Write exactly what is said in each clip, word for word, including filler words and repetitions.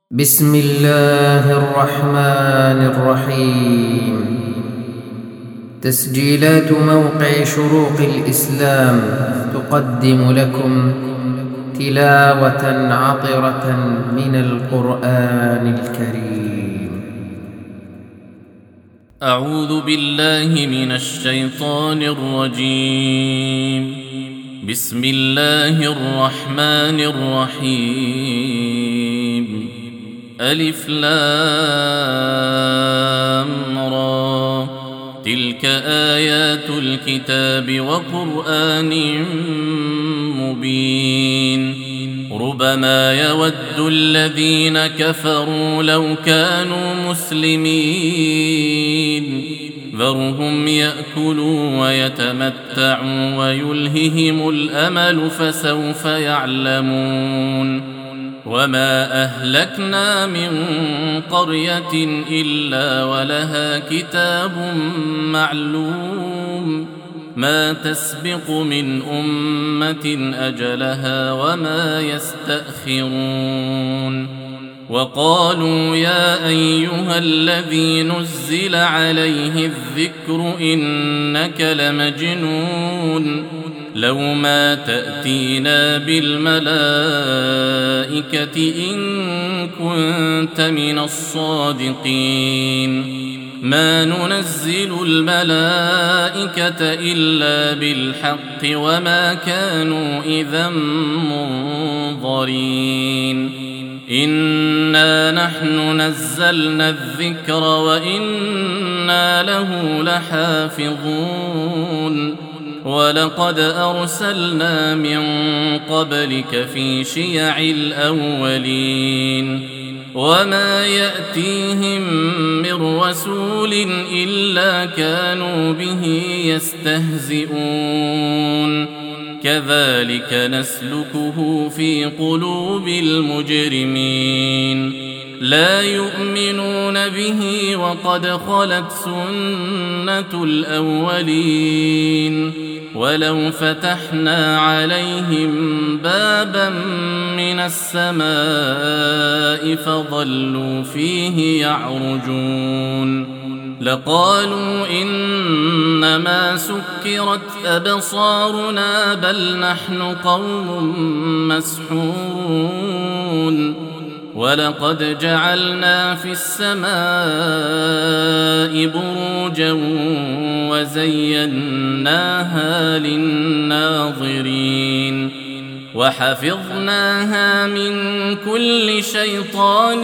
بسم الله الرحمن الرحيم. تسجيلات موقع شروق الإسلام تقدم لكم تلاوة عطرة من القرآن الكريم. أعوذ بالله من الشيطان الرجيم. بسم الله الرحمن الرحيم. ألف لام را. تلك آيات الكتاب وقرآن مبين. ربما يود الذين كفروا لو كانوا مسلمين. ذرهم يأكلوا ويتمتعوا ويلههم الأمل فسوف يعلمون. وما أهلكنا من قرية إلا ولها كتاب معلوم. ما تسبق من أمة أجلها وما يستأخرون. وقالوا يا أيها الذي نزل عليه الذكر إنك لمجنون. لو ما تأتينا بالملائكة إن كنت من الصادقين. ما ننزل الملائكة إلا بالحق وما كانوا إذا منظرين. إنا نحن نزلنا الذكر وإنا له لحافظون. ولقد أرسلنا من قبلك في شيع الأولين. وما يأتيهم من رسول إلا كانوا به يستهزئون. كذلك نسلكه في قلوب المجرمين. لا يؤمنون به وقد خلت سنة الأولين. ولو فتحنا عليهم بابا من السماء فظلوا فيه يعرجون لقالوا إنما سكرت أبصارنا بل نحن قوم مسحورون. ولقد جعلنا في السماء بروجا وزيناها للناظرين. وحفظناها من كل شيطان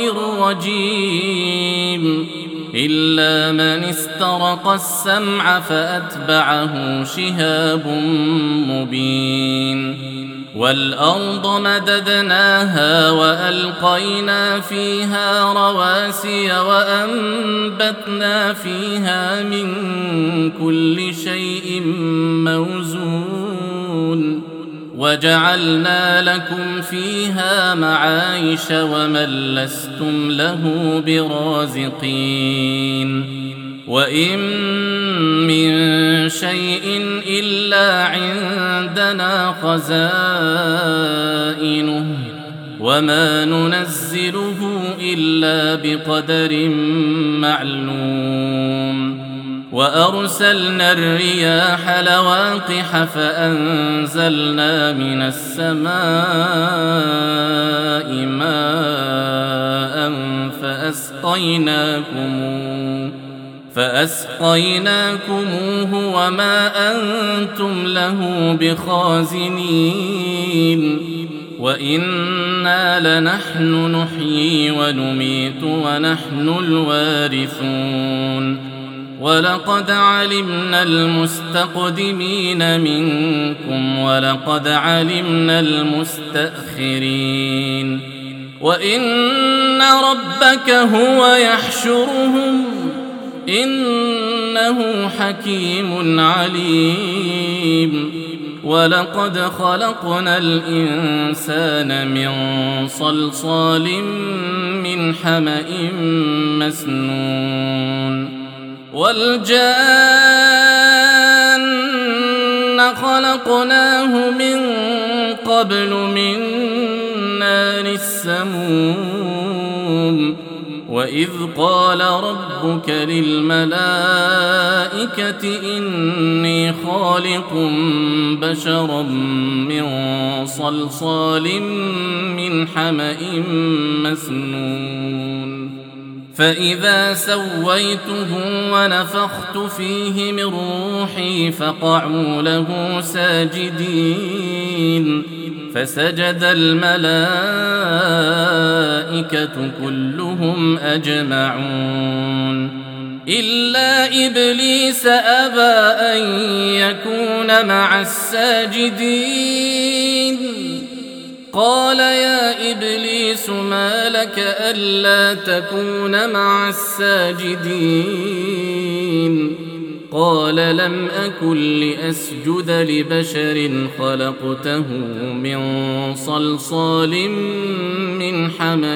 رجيم إلا من استرق السمع فأتبعه شهاب مبين. والأرض مددناها وألقينا فيها رواسي وأنبتنا فيها من كل شيء موزون. وجعلنا لكم فيها معايش ومن لستم له برازقين. وإن من شيء إلا عندنا خزائنه وما ننزله إلا بقدر معلوم. وأرسلنا الرياح لواقح فأنزلنا من السماء ماء فأسقيناكموه فأسقيناكموه وما أنتم له بخازنين. وإنا لنحن نحيي ونميت ونحن الوارثون. ولقد علمنا المستقدمين منكم ولقد علمنا المستأخرين. وإن ربك هو يحشرهم إنه حكيم عليم. ولقد خلقنا الإنسان من صلصال من حمأ مسنون. والجان خلقناه من قبل من نار السموم. وإذ قال ربك للملائكة إني خالق بشرا من صلصال من حمأ مسنون فإذا سويته ونفخت فيه من روحي فقعوا له ساجدين فسجد الملائكة كلهم أجمعون إلا إبليس أبى أن يكون مع الساجدين قال يا إبليس ما لك ألا تكون مع الساجدين قال لم أكن لأسجد لبشر خلقته من صلصال من حمأ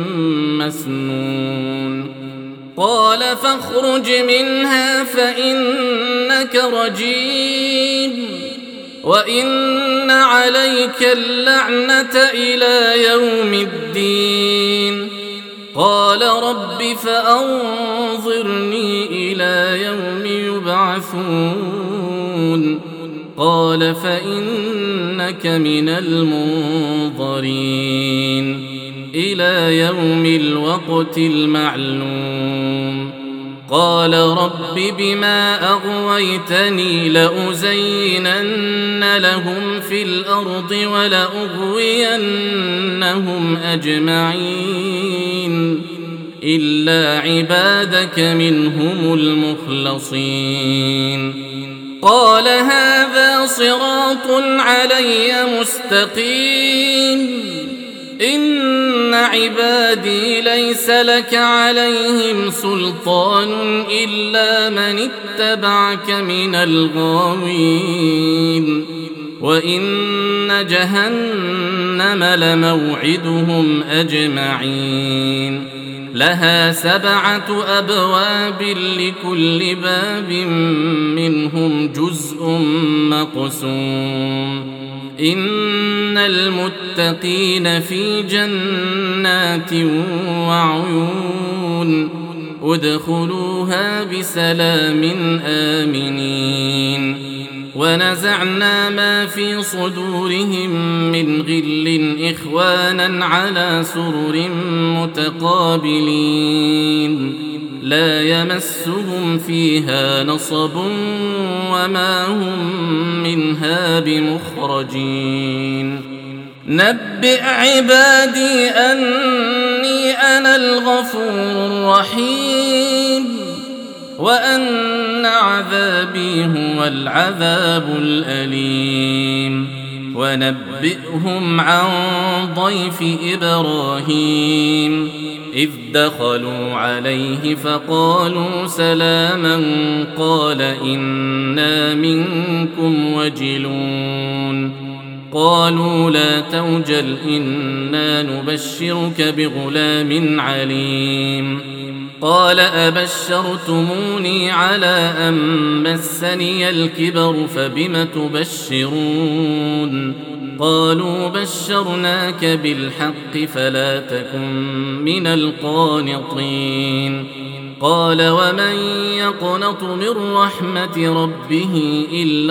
مسنون قال فاخرج منها فإنك رجيم وإن عليك اللعنة إلى يوم الدين قال رب فأنظرني إلى يوم يبعثون قال فإنك من المنظرين إلى يوم الوقت المعلوم قال رب بما أغويتني لأزينن لهم في الأرض ولأغوينهم أجمعين إلا عبادك منهم المخلصين قال هذا صراط علي مستقيم إن عبادي ليس لك عليهم سلطان إلا من اتبعك من الغاوين وإن جهنم لموعدهم أجمعين لها سبعة أبواب لكل باب منهم جزء مقسوم إن المتقين في جنات وعيون ادخلوها بسلام آمنين ونزعنا ما في صدورهم من غل إخوانا على سرر متقابلين لا يمسهم فيها نصب وما هم منها بمخرجين نبئ عبادي أني أنا الغفور الرحيم وأن عذابي هو العذاب الأليم ونبئهم عن ضيف إبراهيم إذ دخلوا عليه فقالوا سلاما قال إنا منكم وجلون قالوا لا توجل إنا نبشرك بغلام عليم قال أبشرتموني على أن مسني الكبر فبم تبشرون قالوا بشرناك بالحق فلا تكن من القانطين قال ومن يقنط من رحمة ربه إلا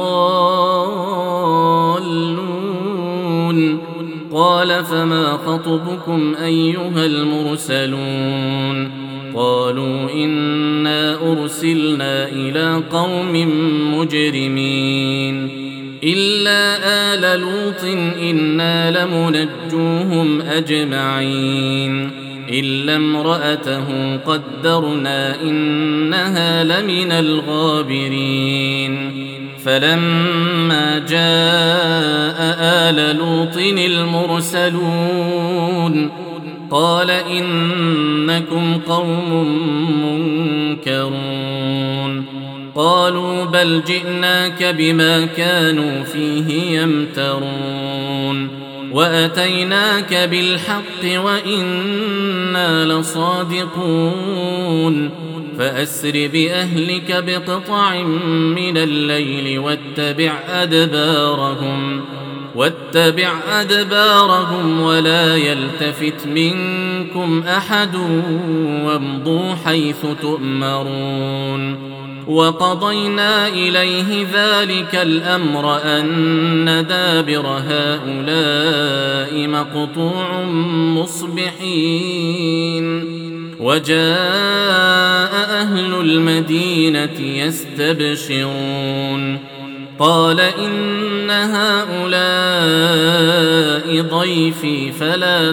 الضالون قال فما خطبكم أيها المرسلون قالوا إنا أرسلنا إلى قوم مجرمين إلا آل لوط إنا لمنجوهم أجمعين إلا امرأته قدرنا إنها لمن الغابرين فلما جاء آل لوط المرسلون قال إنكم قوم منكرون قالوا بل جئناك بما كانوا فيه يمترون وأتيناك بالحق وإنا لصادقون فأسر بأهلك بقطع من الليل واتبع أدبارهم واتبع أدبارهم ولا يلتفت منكم أحد وامضوا حيث تؤمرون. وقضينا إليه ذلك الأمر أن دابر هؤلاء مقطوع مصبحين. وجاء أهل المدينة يستبشرون قال إن هؤلاء ضيفي فلا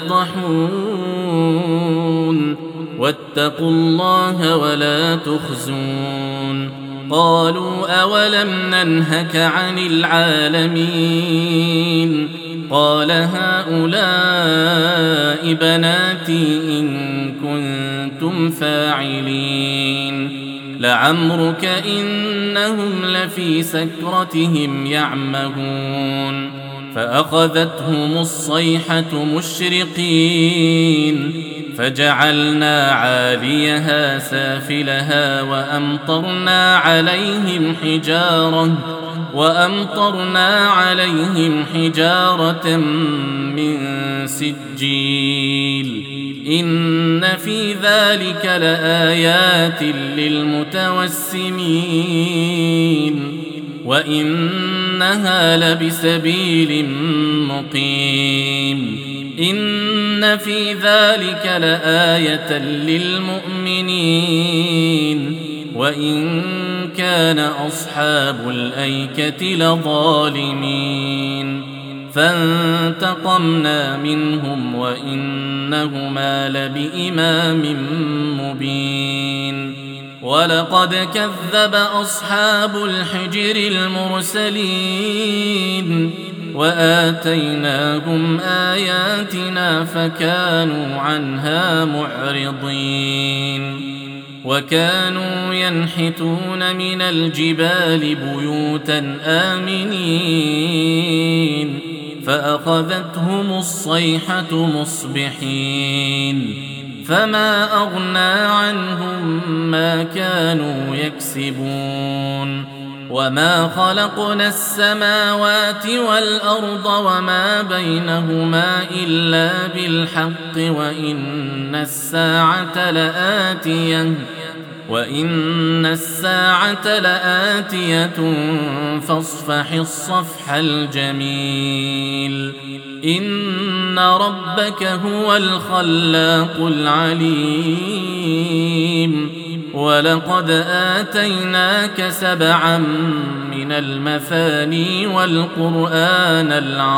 تفضحون واتقوا الله ولا تخزون. قالوا أولم ننهك عن العالمين قال هؤلاء بناتي إن كنتم فاعلين. لعمرك إنهم لفي سكرتهم يعمهون. فأخذتهم الصيحة مشرقين فجعلنا عاليها سافلها وأمطرنا عليهم حجارة وأمطرنا عليهم حجارة من سجيل. إن في ذلك لآيات للمتوسمين وإنها لبسبيل مقيم. إن في ذلك لآية للمؤمنين وإن كان أصحاب الأيكة لظالمين. فانتقمنا منهم وإنهما لبإمام مبين. ولقد كذب أصحاب الحجر المرسلين وآتيناهم آياتنا فكانوا عنها معرضين. وكانوا ينحتون من الجبال بيوتا آمنين فأخذتهم الصيحة مصبحين فما أغنى عنهم ما كانوا يكسبون. وما خلقنا السماوات والأرض وما بينهما إلا بالحق وإن الساعة لآتية وإن الساعة لآتية فاصفح الصفح الجميل. إن ربك هو الخلاق العليم. ولقد آتيناك سبعا من المثاني والقرآن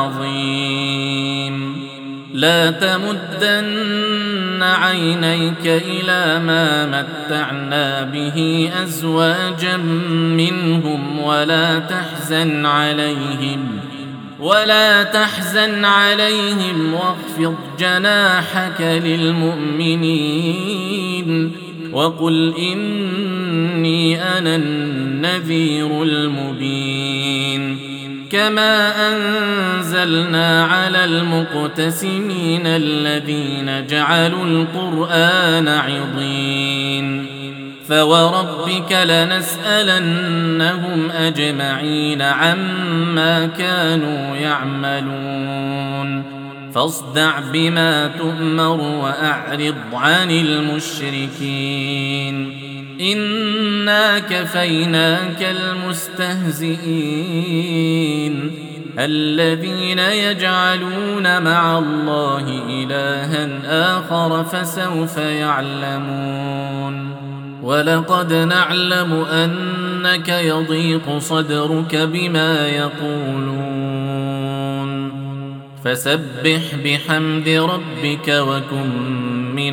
العظيم. لا تمدن عينيك إلى ما متعنا به أزواجا منهم ولا تحزن عليهم ولا تحزن عليهم واخفض جناحك للمؤمنين وقل إني أنا النذير المبين. كما أنزلنا على المقتسمين الذين جعلوا القرآن عضين. فوربك لنسألنهم أجمعين عما كانوا يعملون. فاصدع بما تؤمر وأعرض عن المشركين. إنا كفيناك المستهزئين الذين يجعلون مع الله إلها آخر فسوف يعلمون. ولقد نعلم أنك يضيق صدرك بما يقولون فسبح بحمد ربك وكن من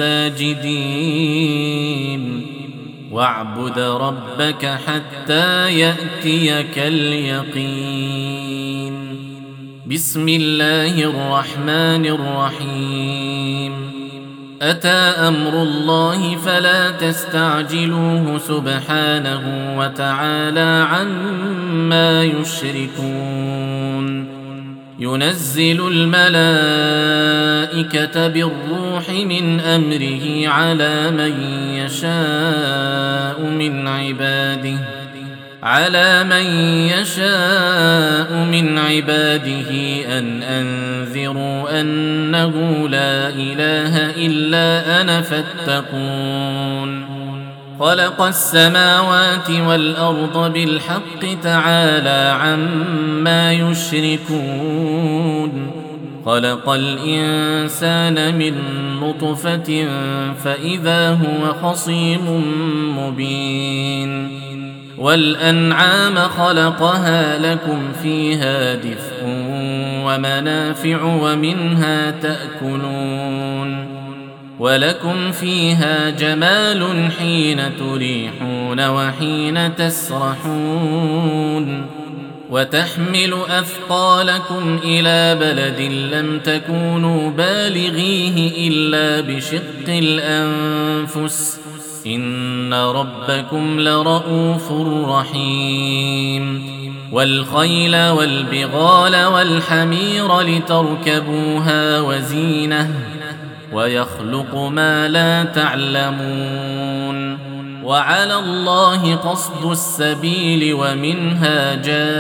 الساجدين واعبد ربك حتى يأتيك اليقين. بسم الله الرحمن الرحيم. أتى أمر الله فلا تستعجلوه سبحانه وتعالى عما يشركون. ينزل الملائكة بالروح من أمره على من يشاء من عباده على من يشاء من عباده أن أنذروا أنه لا إله إلا أنا فاتقون خلق السماوات والأرض بالحق تعالى عما يشركون خلق الإنسان من نطفة فإذا هو خصيم مبين والأنعام خلقها لكم فيها دفء ومنافع ومنها تأكلون ولكم فيها جمال حين تريحون وحين تسرحون وتحمل أثقالكم إلى بلد لم تكونوا بالغيه إلا بشق الأنفس إن ربكم لرؤوف رحيم والخيل والبغال والحمير لتركبوها وزينة ويخلق ما لا تعلمون وعلى الله قصد السبيل ومنها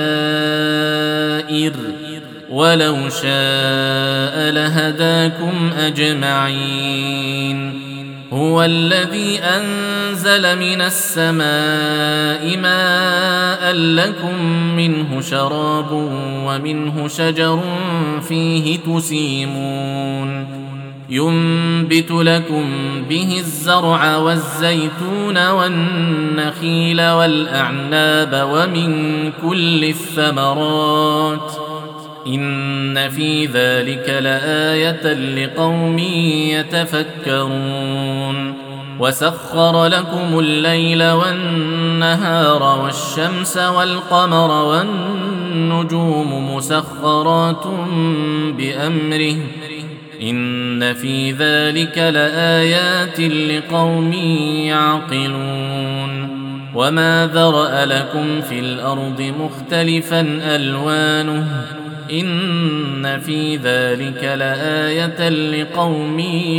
جائر ولو شاء لهداكم أجمعين هو الذي أنزل من السماء ماء لكم منه شراب ومنه شجر فيه تسيمون ينبت لكم به الزرع والزيتون والنخيل والأعناب ومن كل الثمرات إن في ذلك لآية لقوم يتفكرون وسخر لكم الليل والنهار والشمس والقمر والنجوم مسخرات بأمره إن في ذلك لآيات لقوم يعقلون وما ذرأ لكم في الأرض مختلفا ألوانه إن في ذلك لآية لقوم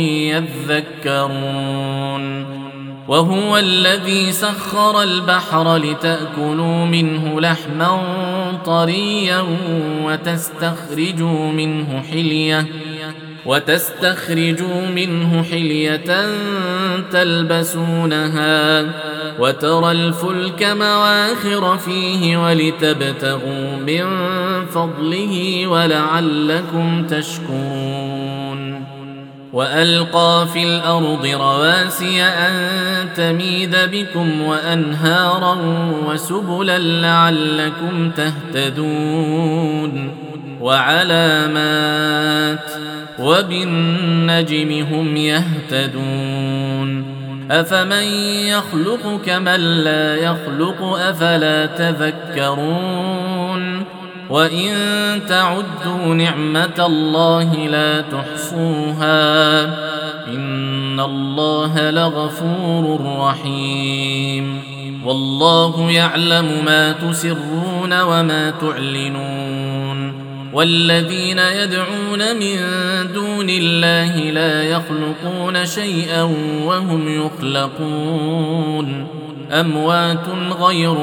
يذكرون وهو الذي سخر البحر لتأكلوا منه لحما طريا وتستخرجوا منه حلية وتستخرجوا منه حلية تلبسونها وترى الفلك مواخر فيه ولتبتغوا من فضله ولعلكم تشكرون وألقى في الأرض رواسي أن تميد بكم وأنهارا وسبلا لعلكم تهتدون وعلامات وبالنجم هم يهتدون أفمن يخلق كمن لا يخلق أفلا تذكرون وإن تعدوا نعمة الله لا تحصوها إن الله لغفور رحيم والله يعلم ما تسرون وما تعلنون والذين يدعون من دون الله لا يخلقون شيئا وهم يخلقون أموات غير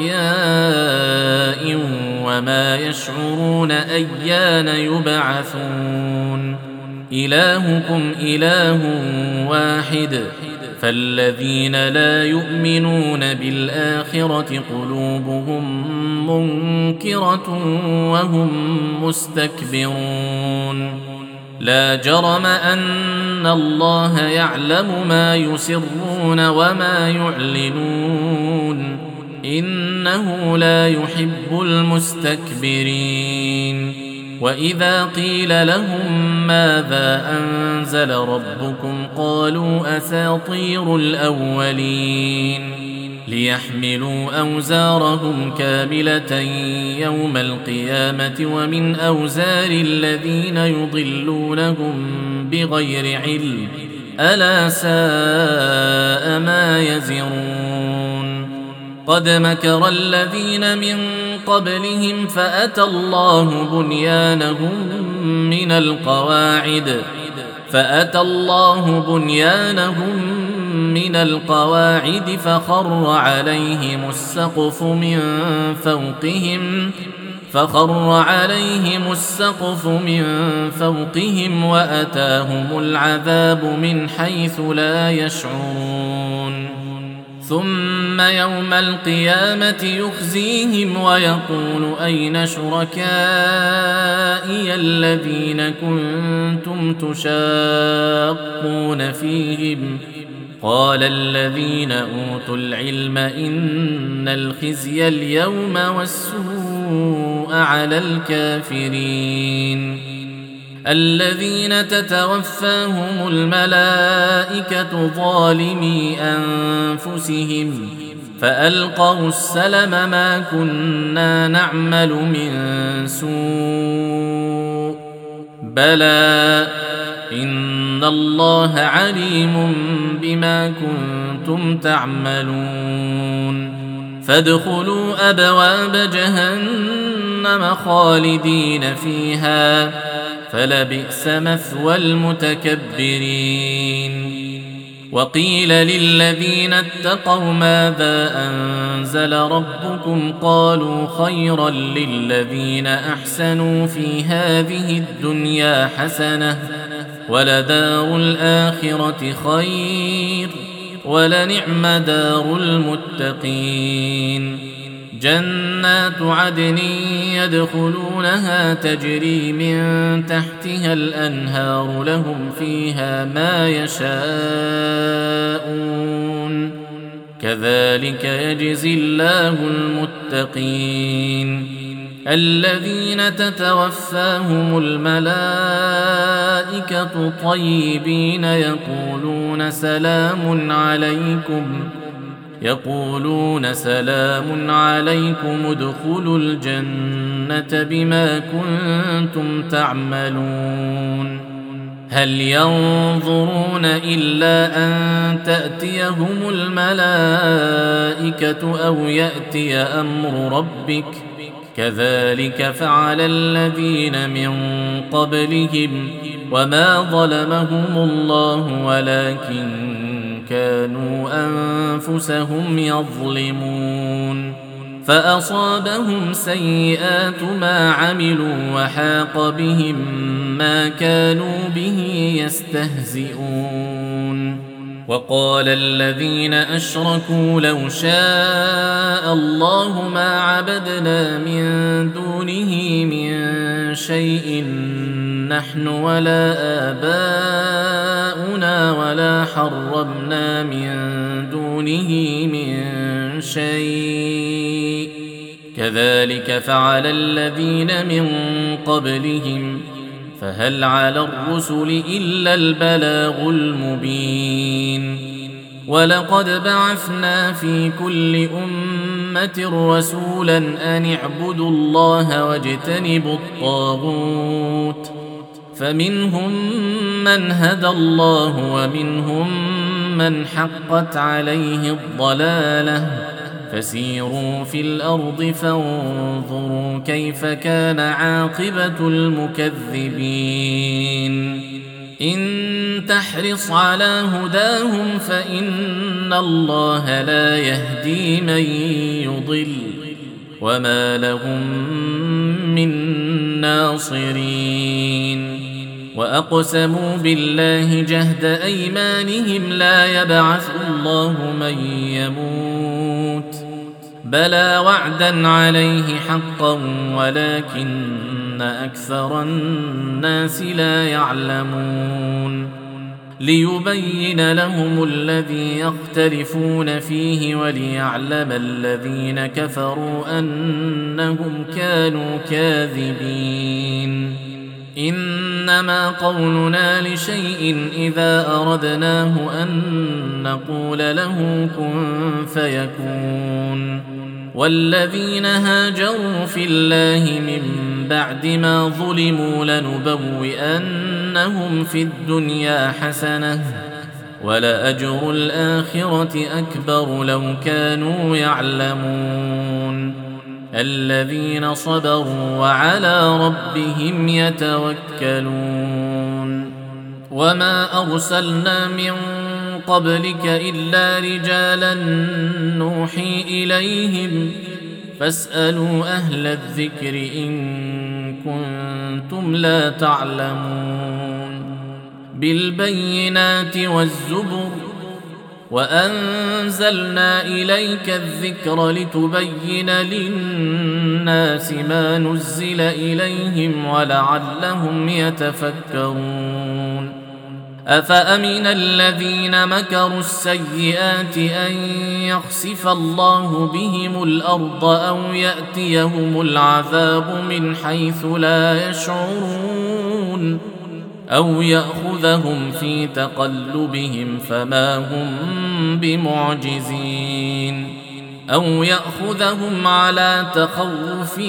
أحياء وما يشعرون أيان يبعثون إلهكم إله واحد فالذين لا يؤمنون بالآخرة قلوبهم منكرة وهم مستكبرون لا جرم أن الله يعلم ما يسرون وما يعلنون إنه لا يحب المستكبرين وإذا قيل لهم ماذا أنزل ربكم قالوا أساطير الأولين ليحملوا أوزارهم كاملة يوم القيامة ومن أوزار الذين يضلونهم بغير علم ألا ساء ما يزرون قد مكر الذين من قبلهم فأتى الله بنيانهم من القواعد فأتى الله بنيانهم من القواعد فخر عليهم السقف من فوقهم فخر عليهم السقف من فوقهم وأتاهم العذاب من حيث لا يشعرون ثم يوم القيامة يخزيهم ويقول أين شركائي الذين كنتم تشاقون فيهم قال الذين أوتوا العلم إن الخزي اليوم والسوء على الكافرين الذين تتوفاهم الملائكة ظالمي أنفسهم فألقوا السلم ما كنا نعمل من سوء بلى إن الله عليم بما كنتم تعملون فادخلوا أبواب جهنم خالدين فيها فلبئس مثوى المتكبرين وقيل للذين اتقوا ماذا أنزل ربكم قالوا خيرا للذين أحسنوا في هذه الدنيا حسنة ولدار الآخرة خير ولنعم دار المتقين جنات عدن يدخلونها تجري من تحتها الأنهار لهم فيها ما يشاءون كذلك يجزي الله المتقين الذين تتوفاهم الملائكة طيبين يقولون سلام عليكم يقولون سلام عليكم ادخلوا الجنة بما كنتم تعملون هل ينظرون إلا أن تأتيهم الملائكة أو يأتي أمر ربك كذلك فعل الذين من قبلهم وما ظلمهم الله ولكن كانوا أنفسهم يظلمون فأصابهم سيئات ما عملوا وحاق بهم ما كانوا به يستهزئون وقال الذين أشركوا لو شاء الله ما عبدنا من دونه من شيء نحن ولا آباؤنا ولا حرمنا من دونه من شيء كذلك فعل الذين من قبلهم فهل على الرسل إلا البلاغ المبين ولقد بعثنا في كل أمة رسولا أن اعبدوا الله واجتنبوا الطاغوت فمنهم من هدى الله ومنهم من حقت عليه الضلالة فسيروا في الأرض فانظروا كيف كان عاقبة المكذبين إن تحرص على هداهم فإن الله لا يهدي من يضل وما لهم من ناصرين وأقسموا بالله جهد أيمانهم لا يبعث الله من يموت بلى وعدا عليه حقا ولكن أكثر الناس لا يعلمون ليبين لهم الذي يختلفون فيه وليعلم الذين كفروا أنهم كانوا كاذبين إنما قولنا لشيء إذا أردناه أن نقول له كن فيكون والذين هاجروا في الله من بعد ما ظلموا لنبوئنهم في الدنيا حسنة ولأجر الآخرة أكبر لو كانوا يعلمون الذين صبروا وعلى ربهم يتوكلون وما أرسلنا من قبلك إلا رجالا نوحي إليهم فاسألوا أهل الذكر إن كنتم لا تعلمون بالبينات والزبر وأنزلنا إليك الذكر لتبين للناس ما نزل إليهم ولعلهم يتفكرون أفأمن الذين مكروا السيئات أن يخسف الله بهم الأرض أو يأتيهم العذاب من حيث لا يشعرون أو يأخذهم في تقلبهم فما هم بمعجزين أو يأخذهم على تخوف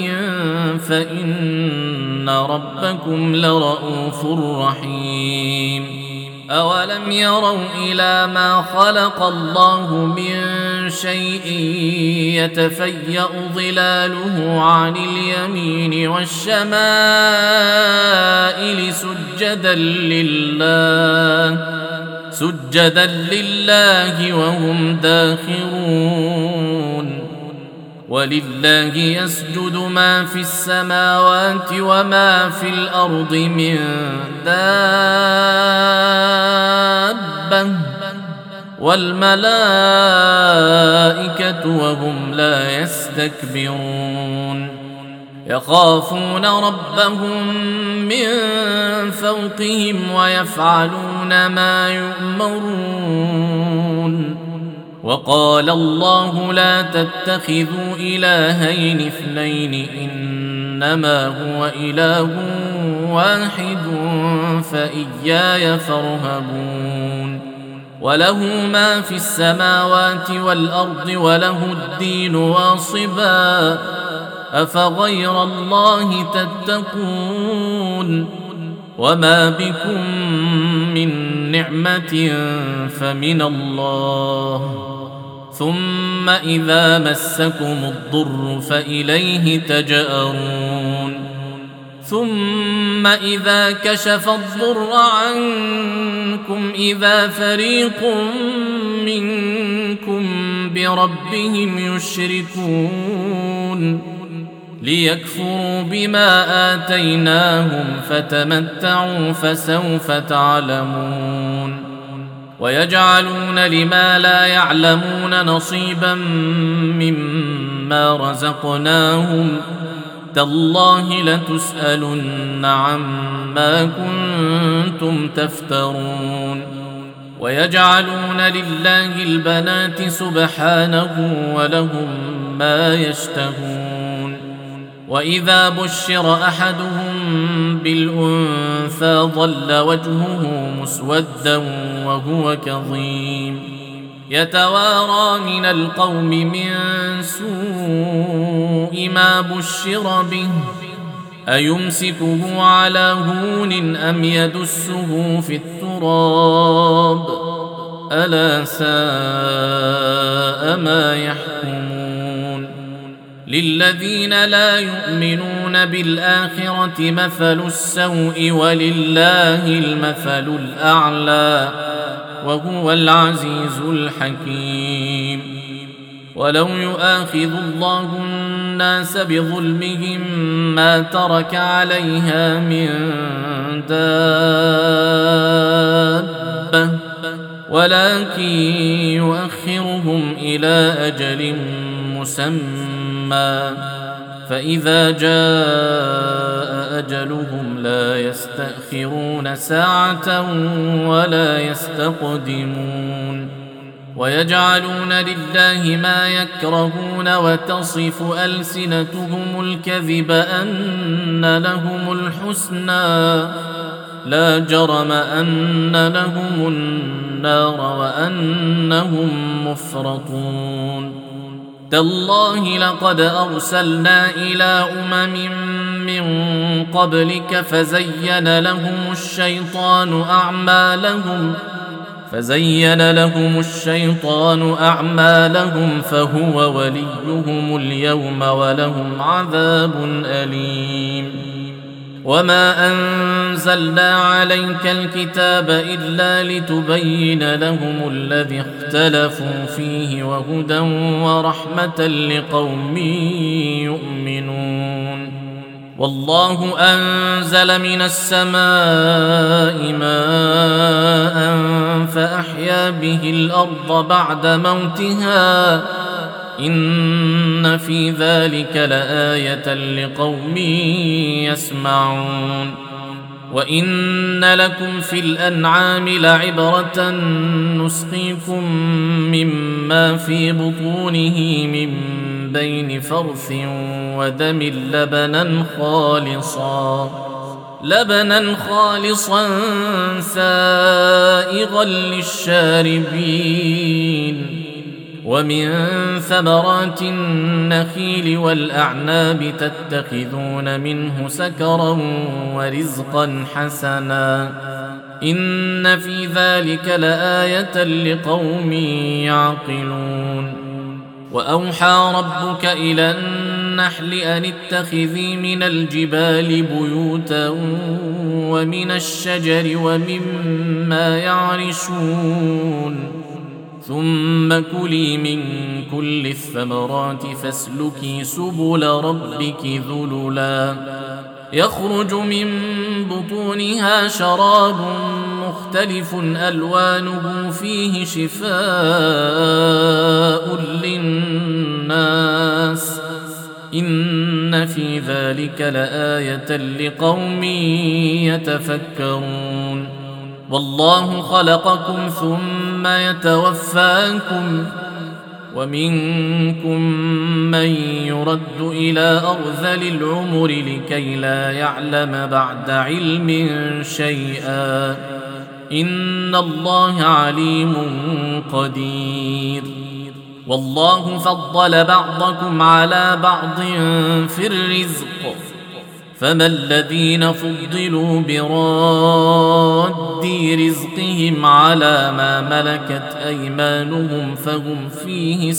فإن ربكم لرؤوف رحيم أولم يروا إلى ما خلق الله من شيء يتفيأ ظلاله عن اليمين والشمائل سجدا لله سجدا لله وهم داخرون ولله يسجد ما في السماوات وما في الأرض من دابة والملائكة وهم لا يستكبرون يخافون ربهم من فوقهم ويفعلون ما يؤمرون وقال الله لا تتخذوا إلهين اثنين إنما هو إله واحد فإياي فارهبون وله ما في السماوات والأرض وله الدين واصبا أفغير الله تتقون وما بكم من نعمة فمن الله ثم إذا مسكم الضر فإليه تجأرون ثم إذا كشف الضر عنكم إذا فريق منكم بربهم يشركون ليكفروا بما آتيناهم فتمتعوا فسوف تعلمون ويجعلون لما لا يعلمون نصيبا مما رزقناهم تالله لتسألن عما كنتم تفترون ويجعلون لله البنات سبحانه ولهم ما يشتهون وإذا بشر أحدهم بالأنثى ظل وجهه مسودا وهو كظيم يتوارى من القوم من سوء ما بشر به أيمسكه على هون أم يدسه في التراب ألا ساء ما يحكمون للذين لا يؤمنون بالآخرة مثل السوء ولله المثل الأعلى وهو العزيز الحكيم ولو يؤاخذ الله الناس بظلمهم ما ترك عليها من دابة ولكن يؤخرهم إلى أجل مسمى فإذا جاء أجلهم لا يستأخرون ساعة ولا يستقدمون ويجعلون لله ما يكرهون وتصف ألسنتهم الكذب أن لهم الحسنى لا جرم أن لهم النار وأنهم مفرطون تالله لقد أرسلنا إلى أمم من قبلك فزين لهم الشيطان أعمالهم فزين لهم الشيطان أعمالهم فهو وليهم اليوم ولهم عذاب أليم وما أنزلنا عليك الكتاب إلا لتبين لهم الذي اختلفوا فيه وهدى ورحمة لقوم يؤمنون. والله أنزل من السماء ماء فأحيا به الأرض بعد موتها إن في ذلك لآية لقوم يسمعون. وإن لكم في الأنعام لعبرة نسقيكم مما في بطونه من بين فرث ودم لبنا خالصا لبنا خالصا سائغا للشاربين ومن ثمرات النخيل والأعناب تتخذون منه سكرا ورزقا حسنا إن في ذلك لآية لقوم يعقلون. وأوحى ربك إلى النحل أن اتخذي من الجبال بيوتا ومن الشجر ومما يعرشون ثم كلي من كل الثمرات فاسلكي سبل ربك ذللا يخرج من بطونها شراب مختلف ألوانه فيه شفاء للناس إن في ذلك لآية لقوم يتفكرون. والله خلقكم ثم يتوفاكم ومنكم من يرد إلى أرذل العمر لكي لا يعلم بعد علم شيئا إن الله عليم قدير. والله فضل بعضكم على بعض في الرزق فما الذين فضلوا براد رزقهم على ما ملكت أيمانهم فهم فيه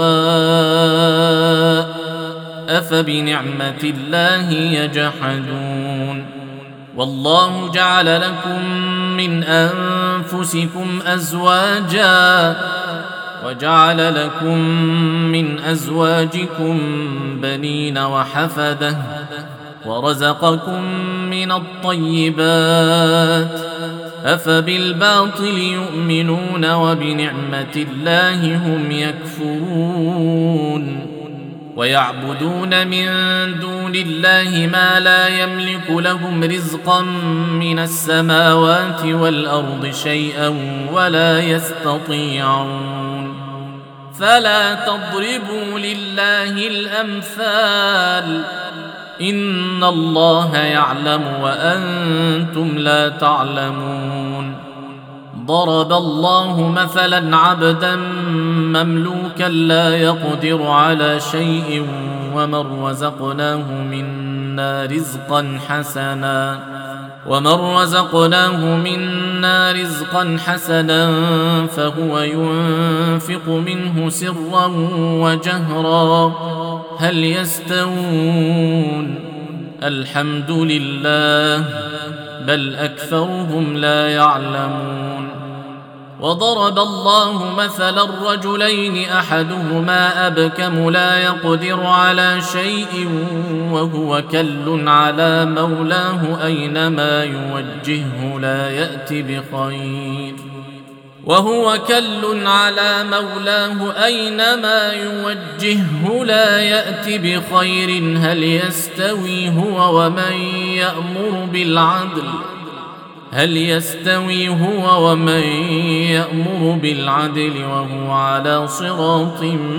سواء أفبنعمة الله يجحدون. والله جعل لكم من أنفسكم أزواجا وجعل لكم من أزواجكم بنين وحفدة ورزقكم من الطيبات أفبالباطل يؤمنون وبنعمة الله هم يكفرون. ويعبدون من دون الله ما لا يملك لهم رزقا من السماوات والأرض شيئا ولا يستطيعون. فلا تضربوا لله الأمثال إن الله يعلم وأنتم لا تعلمون. ضرب الله مثلا عبدا مملوكا لا يقدر على شيء ومن رزقناه منا رزقا حسنا ومن رزقناه منا رزقا حسنا فهو ينفق منه سرا وجهرا هل يستوون الحمد لله بل أكثرهم لا يعلمون. وضرب الله مثلا رجلين أحدهما أبكم لا يقدر على شيء وهو كل على مولاه أينما يوجهه لا يأتي بخير وهو كل على مولاه أينما يوجهه لا يأتي بخير هل يستوي هو ومن يأمر بالعدل هل يستوي هو ومن يأمر بالعدل وهو على صراط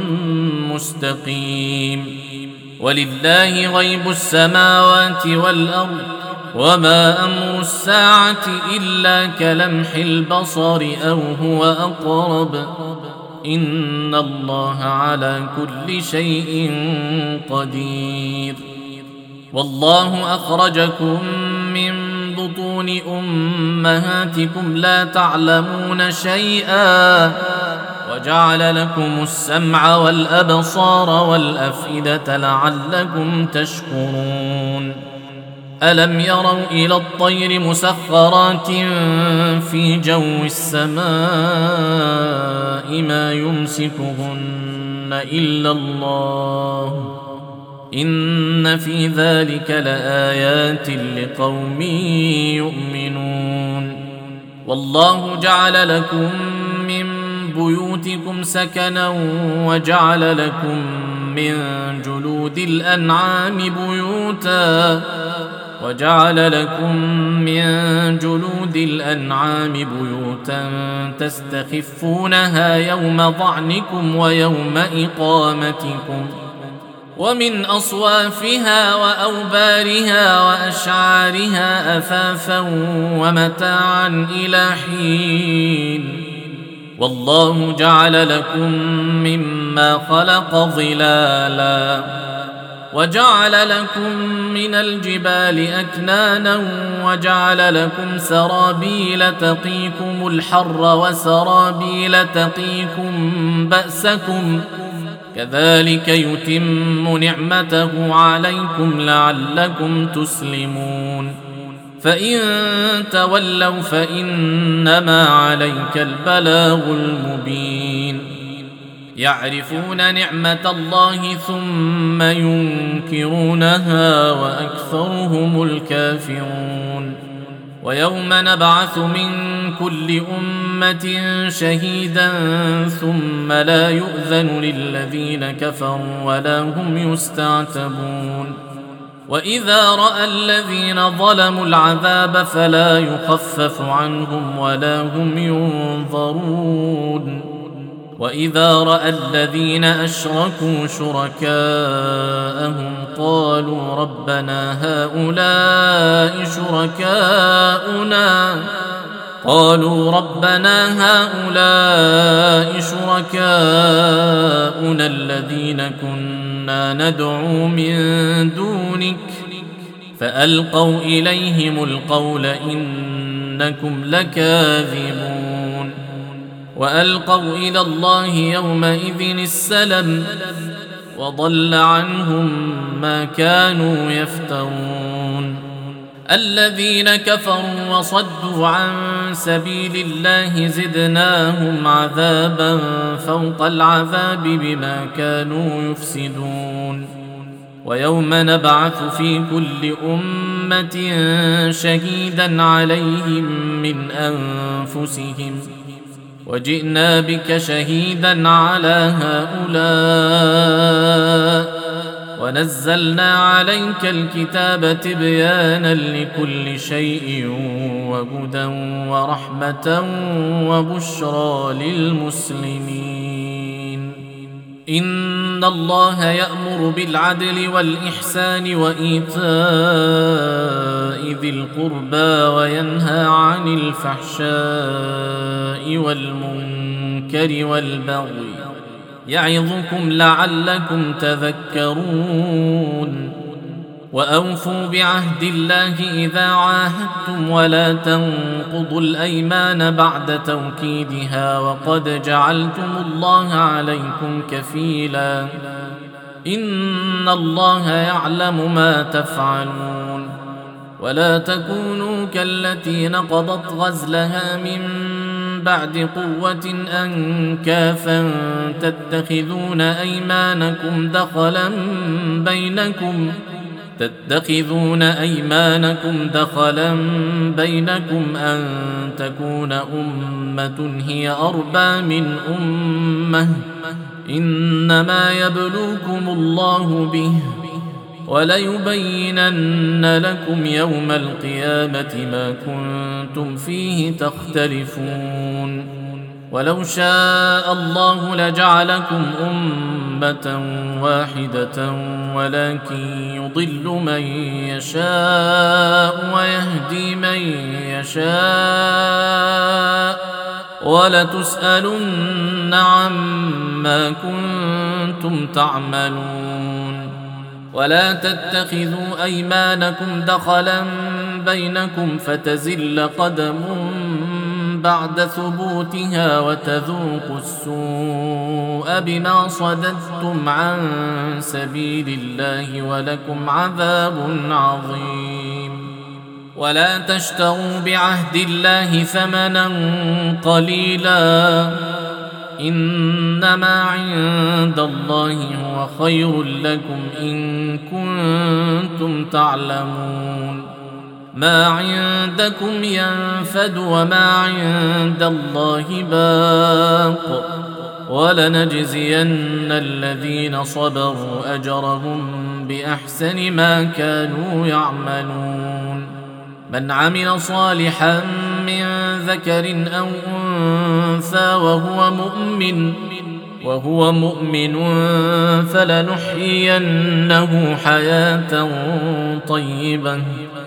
مستقيم. ولله غيب السماوات والأرض وما أمر الساعة إلا كلمح البصر أو هو أقرب إن الله على كل شيء قدير. والله أخرجكم من بطون أمهاتكم لا تعلمون شيئا وجعل لكم السمع والأبصار والأفئدة لعلكم تشكرون. ألم يروا إلى الطير مسخرات في جو السماء ما يمسكهن إلا الله إن في ذلك لآيات لقوم يؤمنون والله جعل لكم من بيوتكم سكنا وجعل لكم من جلود الأنعام بيوتا وجعل لكم من جلود الأنعام بيوتا تستخفونها يوم ظعنكم ويوم إقامتكم ومن أصوافها وأوبارها وأشعارها أثاثا ومتاعا إلى حين والله جعل لكم مما خلق ظلالا وجعل لكم من الجبال أكنانا وجعل لكم سرابيل تقيكم الحر وسرابيل تقيكم بأسكم كذلك يتم نعمته عليكم لعلكم تسلمون فإن تولوا فإنما عليك البلاغ المبين يعرفون نعمة الله ثم ينكرونها وأكثرهم الكافرون ويوم نبعث من كل أمة شهيدا ثم لا يؤذن للذين كفروا ولا هم يستعتبون وإذا رأى الذين ظلموا العذاب فلا يخفف عنهم ولا هم ينظرون وإذا رأى الذين أشركوا شركاءهم قالوا ربنا هؤلاء شركاؤنا قالوا ربنا هؤلاء شركاؤنا الذين كنا ندعو من دونك فألقوا إليهم القول إنكم لكاذبون وألقوا إلى الله يومئذ السلم وضل عنهم ما كانوا يفترون الذين كفروا وصدوا عن سبيل الله زدناهم عذابا فوق العذاب بما كانوا يفسدون ويوم نبعث في كل أمة شهيدا عليهم من أنفسهم وجئنا بك شهيدا على هؤلاء ونزلنا عليك الكتاب تبيانا لكل شيء وهدى ورحمة وبشرى للمسلمين إن الله يأمر بالعدل والإحسان وإيتاء ذي القربى وينهى عن الفحشاء والمنكر والبغي يعظكم لعلكم تذكرون وأوفوا بعهد الله إذا عاهدتم ولا تنقضوا الأيمان بعد توكيدها وقد جعلتم الله عليكم كفيلا إن الله يعلم ما تفعلون ولا تكونوا كالتي نقضت غزلها من بعد قوة أنكافا تتخذون أيمانكم دخلا بينكم تتخذون أيمانكم دخلا بينكم أن تكون أمة هي أربى من أمة إنما يبلوكم الله به وليبينن لكم يوم القيامة ما كنتم فيه تختلفون ولو شاء الله لجعلكم أمة واحدة ولكن يضل من يشاء ويهدي من يشاء ولتسألن عما كنتم تعملون ولا تتخذوا أيمانكم دخلا بينكم فتزل قدم بعد ثبوتها وتذوقوا السوء بما صددتم عن سبيل الله ولكم عذاب عظيم ولا تشتروا بعهد الله ثمنا قليلا إنما عند الله هو خير لكم إن كنتم تعلمون ما عندكم ينفد وما عند الله باق ولنجزين الذين صبروا أجرهم بأحسن ما كانوا يعملون من عمل صالحا من ذكر أو أنثى وهو مؤمن وهو مؤمن فلنحيينه حياة طيبة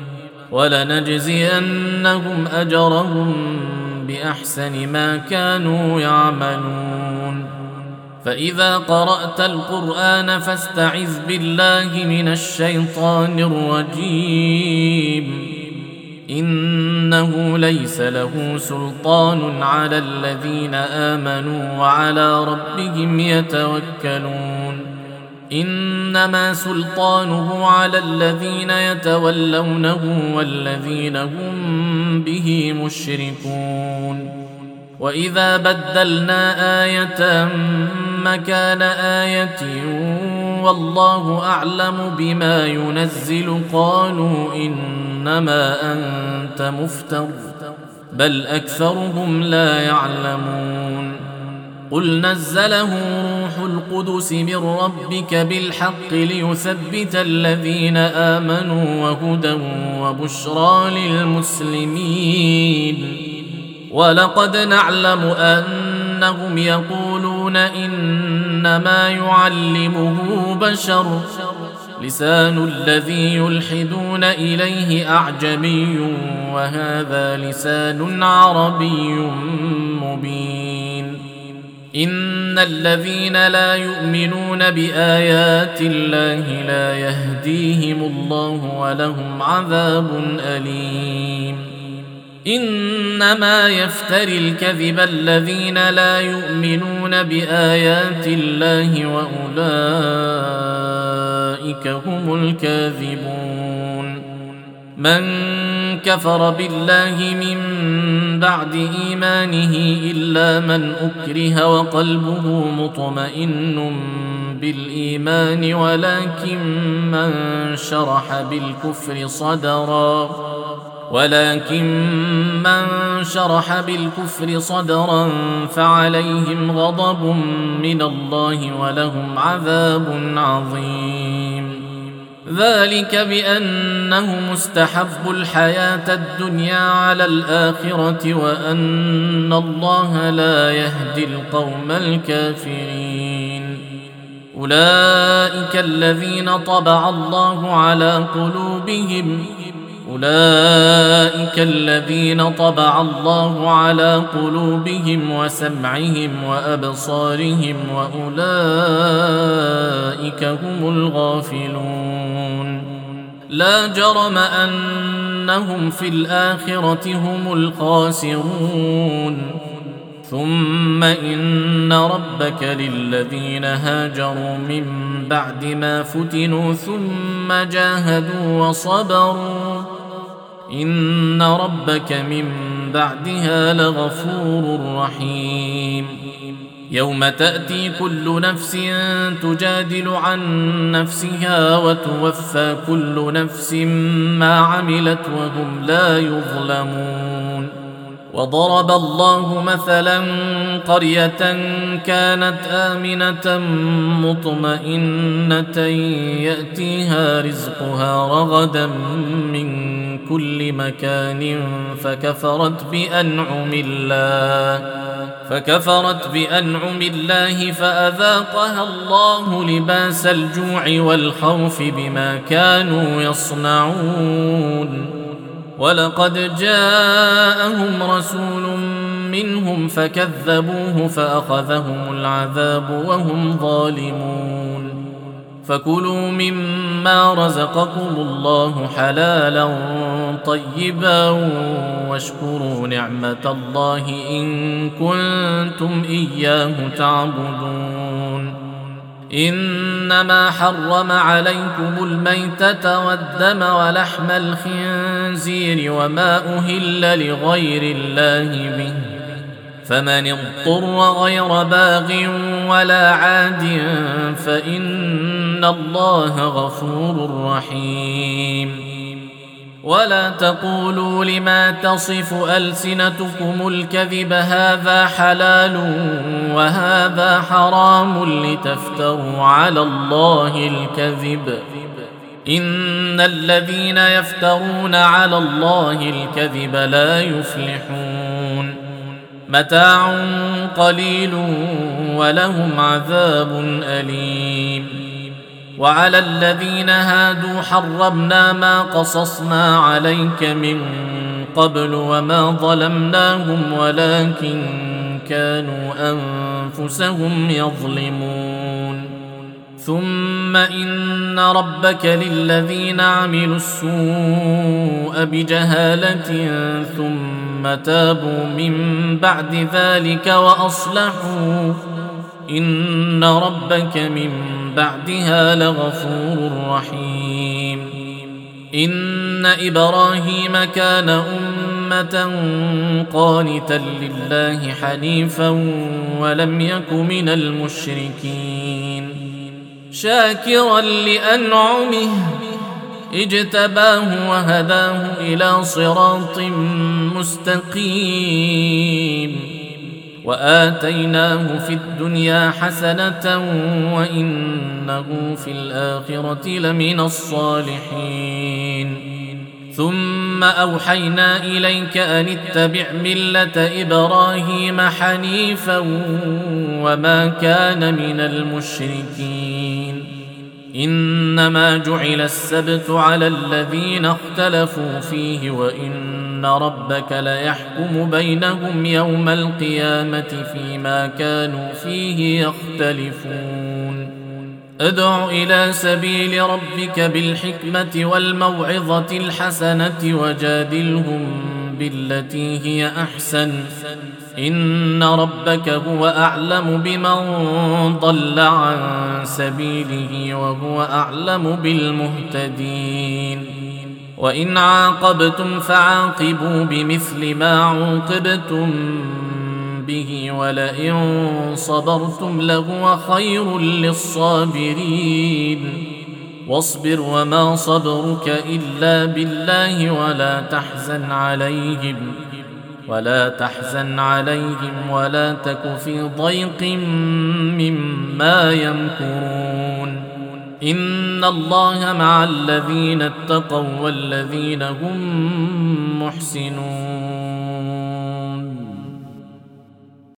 ولنجزينهم أجرهم بأحسن ما كانوا يعملون فإذا قرأت القرآن فاستعذ بالله من الشيطان الرجيم إنه ليس له سلطان على الذين آمنوا وعلى ربهم يتوكلون إنما سلطانه على الذين يتولونه والذين هم به مشركون وإذا بدلنا آية مكان آية والله أعلم بما ينزل قالوا إنما أنت مفتر بل أكثرهم لا يعلمون قل نزله روح القدس من ربك بالحق ليثبت الذين آمنوا وهدى وبشرى للمسلمين ولقد نعلم أنهم يقولون إنما يعلمه بشر لسان الذي يلحدون إليه أعجمي وهذا لسان عربي مبين إن الذين لا يؤمنون بآيات الله لا يهديهم الله ولهم عذاب أليم إنما يفتري الكذب الذين لا يؤمنون بآيات الله وأولئك هم الكاذبون من كفر بالله من بعد إيمانه إلا من أكره وقلبه مطمئن بالإيمان ولكن من شرح بالكفر صدرا ولكن من شرح بالكفر صدرا فعليهم غضب من الله ولهم عذاب عظيم ذلك بأنه مستحب الحياة الدنيا على الآخرة وأن الله لا يهدي القوم الكافرين أولئك الذين طبع الله على قلوبهم أولئك الذين طبع الله على قلوبهم وسمعهم وأبصارهم وأولئك هم الغافلون لا جرم أنهم في الآخرة هم الخاسرون ثم إن ربك للذين هاجروا من بعد ما فتنوا ثم جاهدوا وصبروا إن ربك من بعدها لغفور رحيم يوم تأتي كل نفس تجادل عن نفسها وتوفى كل نفس ما عملت وهم لا يظلمون وضرب الله مثلا قرية كانت آمنة مطمئنة يأتيها رزقها رغدا من كل مكان فكفرت بأنعم الله فكفرت بأنعم الله فأذاقها الله لباس الجوع والخوف بما كانوا يصنعون ولقد جاءهم رسول منهم فكذبوه فأخذهم العذاب وهم ظالمون فكلوا مما رزقكم الله حلالا طيبا واشكروا نعمة الله إن كنتم إياه تعبدون إنما حرم عليكم الميتة والدم ولحم الخنزير وما أهل لغير الله به، فمن اضطر غير باغ ولا عاد فإن الله غفور رحيم. ولا تقولوا لما تصف ألسنتكم الكذب هذا حلال وهذا حرام لتفتروا على الله الكذب، إن الذين يفترون على الله الكذب لا يفلحون. متاع قليل ولهم عذاب أليم. وعلى الذين هادوا حرمنا ما قصصنا عليك من قبل وما ظلمناهم ولكن كانوا أنفسهم يظلمون. ثم إن ربك للذين عملوا السوء بجهالة ثم تابوا من بعد ذلك وأصلحوا إن ربك من بعدها لغفور رحيم. إن إبراهيم كان أمة قانتا لله حنيفا ولم يك من المشركين، شاكرا لأنعمه اجتباه وهداه إلى صراط مستقيم، وآتيناه في الدنيا حسنة وإنه في الآخرة لمن الصالحين. ثم أوحينا إليك أن اتبع ملة إبراهيم حنيفا وما كان من المشركين. إنما جعل السبت على الذين اختلفوا فيه وإن ربك ليحكم بينهم يوم القيامة فيما كانوا فيه يختلفون. ادع إلى سبيل ربك بالحكمة والموعظة الحسنة وجادلهم بالتي هي أحسن، إن ربك هو أعلم بمن ضل عن سبيله وهو أعلم بالمهتدين. وإن عاقبتم فعاقبوا بمثل ما عوقبتم به ولئن صبرتم لهو خير للصابرين. واصبر وما صبرك إلا بالله ولا تحزن عليهم ولا تحزن عليهم ولا تك في ضيق مما يمكرون. إن الله مع الذين اتقوا والذين هم محسنون.